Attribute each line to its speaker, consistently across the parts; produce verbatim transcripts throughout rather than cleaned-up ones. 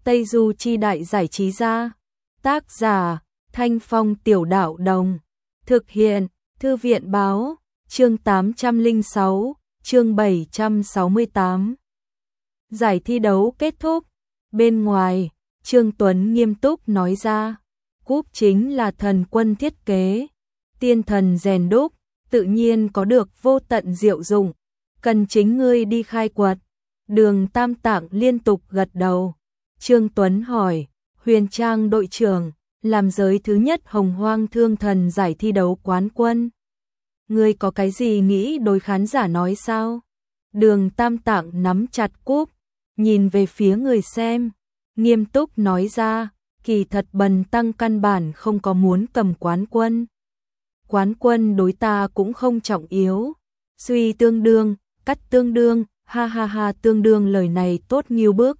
Speaker 1: Tây Du Chi Đại Giải Trí Gia. Tác giả Thanh Phong Tiểu Đạo Đồng. Thực hiện Thư viện Báo. Chương tám trăm lẻ sáu, chương bảy trăm sáu mươi tám. Giải thi đấu kết thúc. Bên ngoài, Trương Tuấn nghiêm túc nói ra, cúp chính là thần quân thiết kế, tiên thần rèn đúc, tự nhiên có được vô tận diệu dụng, cần chính ngươi đi khai quật. Đường Tam Tạng liên tục gật đầu. Trương Tuấn hỏi, Huyền Trang đội trưởng, làm giới thứ nhất Hồng Hoang Thương Thần giải thi đấu quán quân, ngươi có cái gì nghĩ đối khán giả nói sao? Đường Tam Tạng nắm chặt cúp, nhìn về phía người xem, nghiêm túc nói ra, kỳ thật Bần Tăng căn bản không có muốn cầm quán quân. Quán quân đối ta cũng không trọng yếu. Suy tương đương, cắt tương đương, ha ha ha, tương đương lời này tốt nghiêu bước.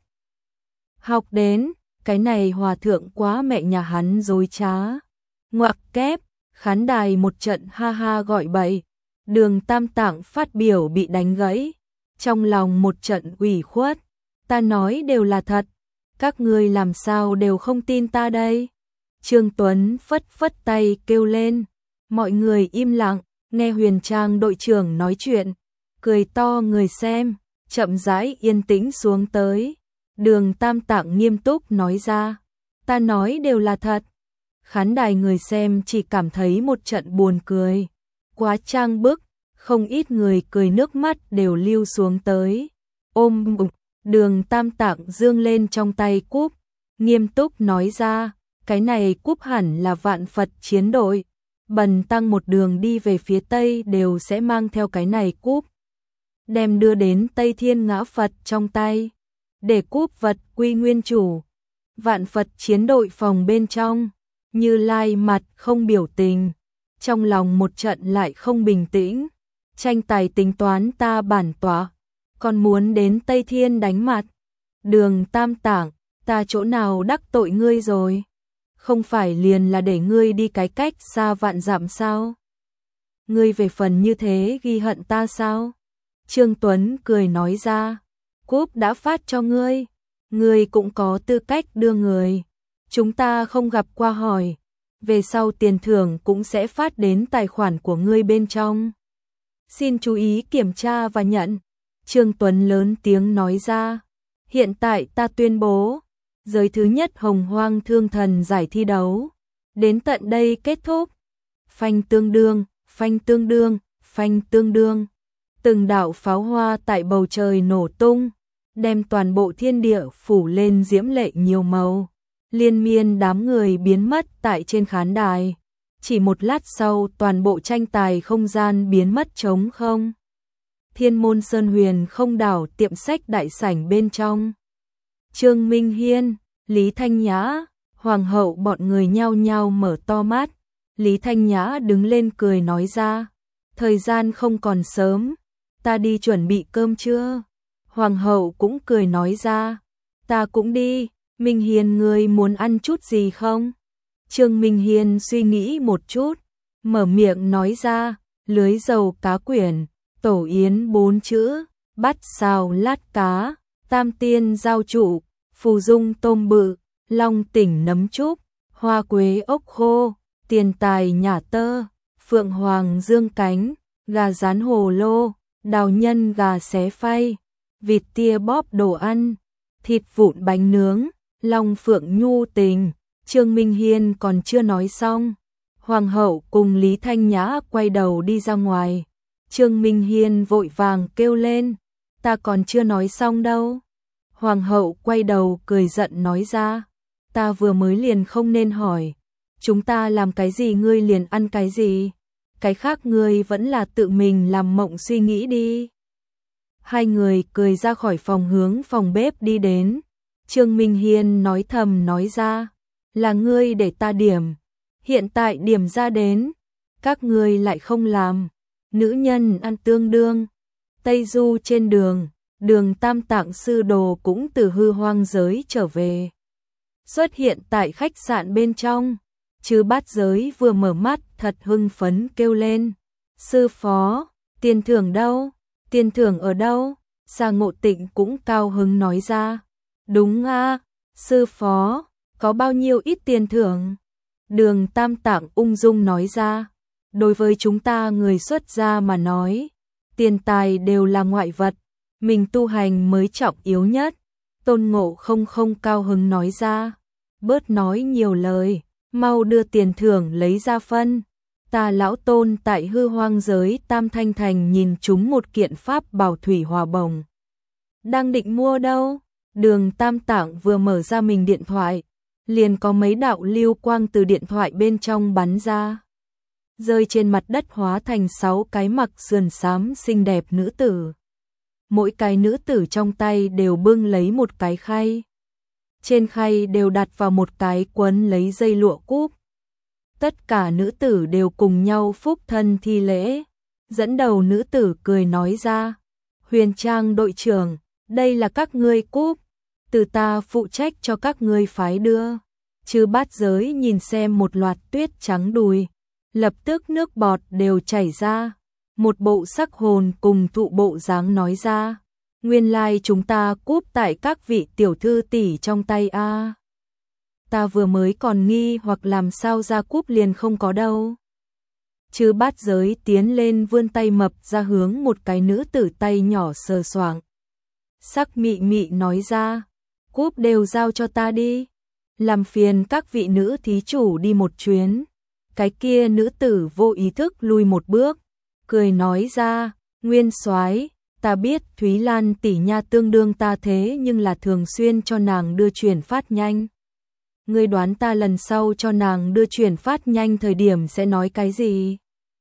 Speaker 1: Học đến, cái này hòa thượng quá mẹ nhà hắn dối trá. Ngoặc kép, khán đài một trận ha ha gọi bậy. Đường Tam Tạng phát biểu bị đánh gãy, trong lòng một trận ủy khuất. Ta nói đều là thật, các ngươi làm sao đều không tin ta đây? Trương Tuấn phất phất tay kêu lên, mọi người im lặng, nghe Huyền Trang đội trưởng nói chuyện, cười to. Người xem chậm rãi yên tĩnh xuống tới. Đường Tam Tạng nghiêm túc nói ra, ta nói đều là thật. Khán đài người xem chỉ cảm thấy một trận buồn cười, quá trang bức, không ít người cười nước mắt đều lưu xuống tới. Ôm bụng, Đường Tam Tạng dương lên trong tay cúp, nghiêm túc nói ra, cái này cúp hẳn là Vạn Phật chiến đội, Bần Tăng một đường đi về phía Tây đều sẽ mang theo cái này cúp, đem đưa đến Tây Thiên Ngã Phật trong tay, để cúp vật quy nguyên chủ. Vạn Phật chiến đội phòng bên trong, Như Lai mặt không biểu tình, trong lòng một trận lại không bình tĩnh. Tranh tài tính toán ta bản tọa, còn muốn đến Tây Thiên đánh mặt. Đường Tam Tạng, ta chỗ nào đắc tội ngươi rồi? Không phải liền là để ngươi đi cái cách xa vạn dặm sao? Ngươi về phần như thế ghi hận ta sao? Trương Tuấn cười nói ra, cúp đã phát cho ngươi, ngươi cũng có tư cách đưa người. Chúng ta không gặp qua hỏi, về sau tiền thưởng cũng sẽ phát đến tài khoản của ngươi bên trong. Xin chú ý kiểm tra và nhận. Trương Tuấn lớn tiếng nói ra, hiện tại ta tuyên bố, giới thứ nhất Hồng Hoang Thương Thần giải thi đấu đến tận đây kết thúc. Phanh tương đương, phanh tương đương, phanh tương đương. Từng đạo pháo hoa tại bầu trời nổ tung, đem toàn bộ thiên địa phủ lên diễm lệ nhiều màu. Liên miên đám người biến mất tại trên khán đài. Chỉ một lát sau toàn bộ tranh tài không gian biến mất trống không. Thiên Môn Sơn Huyền Không Đảo tiệm sách đại sảnh bên trong. Trương Minh Hiên, Lý Thanh Nhã, Hoàng hậu bọn người nhao nhao mở to mắt. Lý Thanh Nhã đứng lên cười nói ra, thời gian không còn sớm, ta đi chuẩn bị cơm trưa. Hoàng hậu cũng cười nói ra, ta cũng đi. Minh Hiên, ngươi muốn ăn chút gì không? Trương Minh Hiên suy nghĩ một chút, mở miệng nói ra, lưới dầu cá quyển, tổ yến bốn chữ, bát xào lát cá, tam tiên giao trụ, phù dung tôm bự, long tỉnh nấm trúc, hoa quế ốc khô, tiền tài nhả tơ, phượng hoàng dương cánh, gà rán hồ lô, đào nhân gà xé phay, vịt tia bóp đồ ăn, thịt vụn bánh nướng, long phượng nhu tình. Trương Minh Hiên còn chưa nói xong, Hoàng hậu cùng Lý Thanh Nhã quay đầu đi ra ngoài. Trương Minh Hiên vội vàng kêu lên, ta còn chưa nói xong đâu. Hoàng hậu quay đầu cười giận nói ra, ta vừa mới liền không nên hỏi, chúng ta làm cái gì ngươi liền ăn cái gì, cái khác ngươi vẫn là tự mình làm mộng suy nghĩ đi. Hai người cười ra khỏi phòng hướng phòng bếp đi đến. Trương Minh Hiên nói thầm nói ra, là ngươi để ta điểm, hiện tại điểm ra đến, các ngươi lại không làm, nữ nhân ăn tương đương. Tây Du trên đường, Đường Tam Tạng sư đồ cũng từ hư hoang giới trở về, xuất hiện tại khách sạn bên trong. Chư Bát Giới vừa mở mắt thật hưng phấn kêu lên, sư phó, tiền thưởng đâu, tiền thưởng ở đâu? Sa Ngộ Tịnh cũng cao hứng nói ra, đúng a, Sư phó, có bao nhiêu ít tiền thưởng? Đường Tam Tạng ung dung nói ra. Đối với chúng ta người xuất gia mà nói, tiền tài đều là ngoại vật, mình tu hành mới trọng yếu nhất. Tôn Ngộ Không không cao hứng nói ra. Bớt nói nhiều lời, mau đưa tiền thưởng lấy ra phân. Ta lão Tôn tại hư hoang giới Tam Thanh Thành nhìn chúng một kiện pháp bảo thủy hỏa bồng. Đang định mua đâu? Đường Tam Tạng vừa mở ra mình điện thoại, liền có mấy đạo lưu quang từ điện thoại bên trong bắn ra, rơi trên mặt đất hóa thành sáu cái mặc sườn xám xinh đẹp nữ tử. Mỗi cái nữ tử trong tay đều bưng lấy một cái khay. Trên khay đều đặt vào một cái quấn lấy dây lụa cúp. Tất cả nữ tử đều cùng nhau phúc thân thi lễ. Dẫn đầu nữ tử cười nói ra. Huyền Trang đội trưởng, đây là các ngươi cúp. Từ ta phụ trách cho các ngươi phái đưa. Chư Bát Giới nhìn xem một loạt tuyết trắng đùi. Lập tức nước bọt đều chảy ra. Một bộ sắc hồn cùng thụ bộ dáng nói ra. Nguyên lai chúng ta cúp tại các vị tiểu thư tỷ trong tay a. Ta vừa mới còn nghi hoặc làm sao ra cúp liền không có đâu. Chư Bát Giới tiến lên vươn tay mập ra hướng một cái nữ tử tay nhỏ sờ soạng. Sắc mị mị nói ra, cúp đều giao cho ta đi. Làm phiền các vị nữ thí chủ đi một chuyến. Cái kia nữ tử vô ý thức lui một bước, cười nói ra, Nguyên soái, ta biết Thúy Lan tỷ nha tương đương ta thế nhưng là thường xuyên cho nàng đưa chuyển phát nhanh. Ngươi đoán ta lần sau cho nàng đưa chuyển phát nhanh thời điểm sẽ nói cái gì?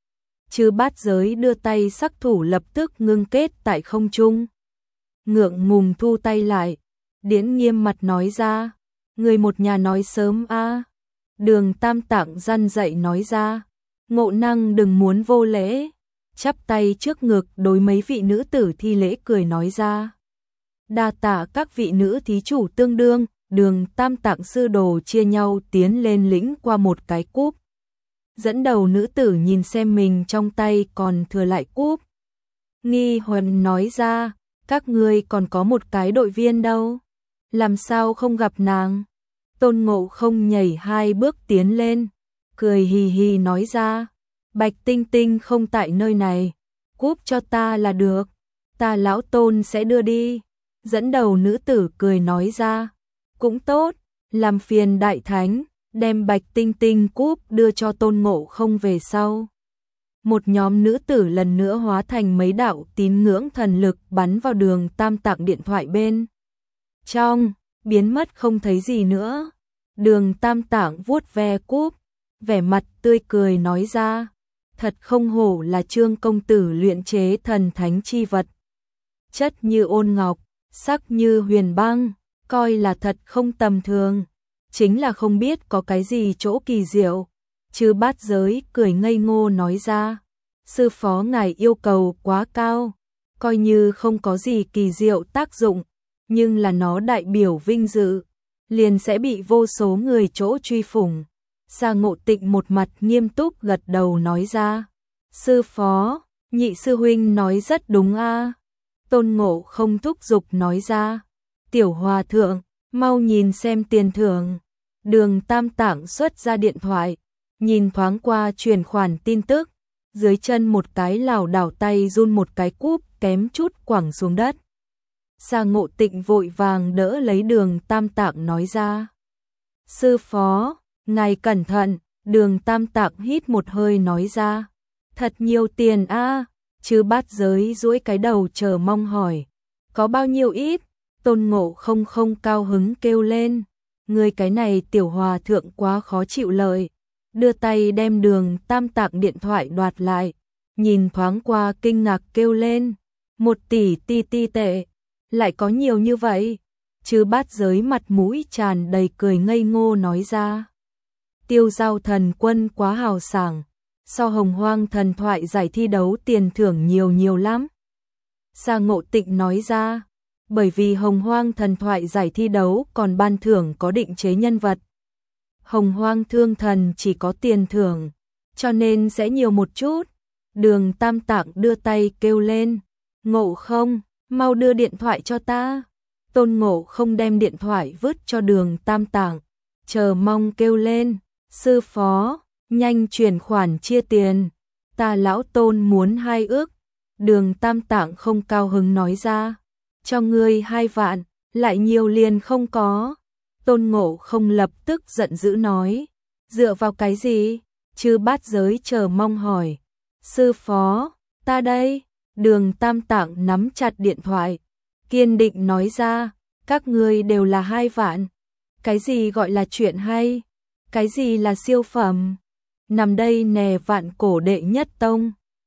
Speaker 1: Chư Bát Giới đưa tay sắc thủ lập tức ngưng kết tại không trung. Ngượng ngùng thu tay lại, Điễn nghiêm mặt nói ra, người một nhà nói sớm a. Đường Tam Tạng răn dậy nói ra, Ngộ Năng đừng muốn vô lễ. Chắp tay trước ngực đối mấy vị nữ tử thi lễ cười nói ra. Đa tạ các vị nữ thí chủ tương đương. Đường Tam Tạng sư đồ chia nhau tiến lên lĩnh qua một cái cúp. Dẫn đầu nữ tử nhìn xem mình trong tay còn thừa lại cúp. Nghi huần nói ra, các ngươi còn có một cái đội viên đâu. Làm sao không gặp nàng? Tôn Ngộ Không nhảy hai bước tiến lên, cười hì hì nói ra, Bạch Tinh Tinh không tại nơi này, cúp cho ta là được, ta lão Tôn sẽ đưa đi. Dẫn đầu nữ tử cười nói ra, cũng tốt, làm phiền đại thánh, đem Bạch Tinh Tinh cúp đưa cho Tôn Ngộ Không về sau. Một nhóm nữ tử lần nữa hóa thành mấy đạo tín ngưỡng thần lực bắn vào đường Tam Tạng điện thoại bên trong, biến mất không thấy gì nữa. Đường Tam Tạng vuốt ve cúp, vẻ mặt tươi cười nói ra, thật không hổ là Trương công tử luyện chế thần thánh chi vật. Chất như ôn ngọc, sắc như huyền băng, coi là thật không tầm thường, chính là không biết có cái gì chỗ kỳ diệu. Chư Bát Giới cười ngây ngô nói ra, sư phó ngài yêu cầu quá cao, coi như không có gì kỳ diệu tác dụng, nhưng là nó đại biểu vinh dự, liền sẽ bị vô số người chỗ truy phủng. Sa Ngộ Tịnh một mặt nghiêm túc gật đầu nói ra, sư phó, nhị sư huynh nói rất đúng a. Tôn Ngộ Không thúc giục nói ra, tiểu hòa thượng, mau nhìn xem tiền thưởng. Đường Tam Tạng xuất ra điện thoại, nhìn thoáng qua truyền khoản tin tức, dưới chân một cái lảo đảo tay run một cái cúp kém chút quẳng xuống đất. Sa Ngộ Tịnh vội vàng đỡ lấy đường Tam Tạng nói ra, sư phó, ngài cẩn thận. Đường Tam Tạng hít một hơi nói ra, thật nhiều tiền a. Chư Bát Giới duỗi cái đầu chờ mong hỏi, có bao nhiêu ít? Tôn Ngộ Không không cao hứng kêu lên, người cái này tiểu hòa thượng quá khó chịu lời. Đưa tay đem đường Tam Tạng điện thoại đoạt lại, nhìn thoáng qua kinh ngạc kêu lên, một tỷ ti ti tệ, lại có nhiều như vậy. Chư Bát Giới mặt mũi tràn đầy cười ngây ngô nói ra, Tiêu Giao Thần Quân quá hào sảng, so Hồng Hoang thần thoại giải thi đấu tiền thưởng nhiều nhiều lắm. Sa Ngộ Tịnh nói ra, bởi vì Hồng Hoang thần thoại giải thi đấu còn ban thưởng có định chế nhân vật. Hồng Hoang thương thần chỉ có tiền thưởng, cho nên sẽ nhiều một chút. Đường Tam Tạng đưa tay kêu lên, Ngộ Không, mau đưa điện thoại cho ta. Tôn Ngộ không đem điện thoại vứt cho Đường Tam Tạng, chờ mong kêu lên, sư phó, nhanh chuyển khoản chia tiền, ta lão Tôn muốn hai ước. Đường Tam Tạng không cao hứng nói ra, cho ngươi hai vạn, lại nhiều liền không có. Tôn Ngộ không lập tức giận dữ nói, dựa vào cái gì? Chư Bát Giới chờ mong hỏi, sư phó, ta đây. Đường Tam Tạng nắm chặt điện thoại, kiên định nói ra, các ngươi đều là hai vạn. Cái gì gọi là chuyện hay? Cái gì là siêu phẩm? Nằm đây nè vạn cổ đệ nhất tông.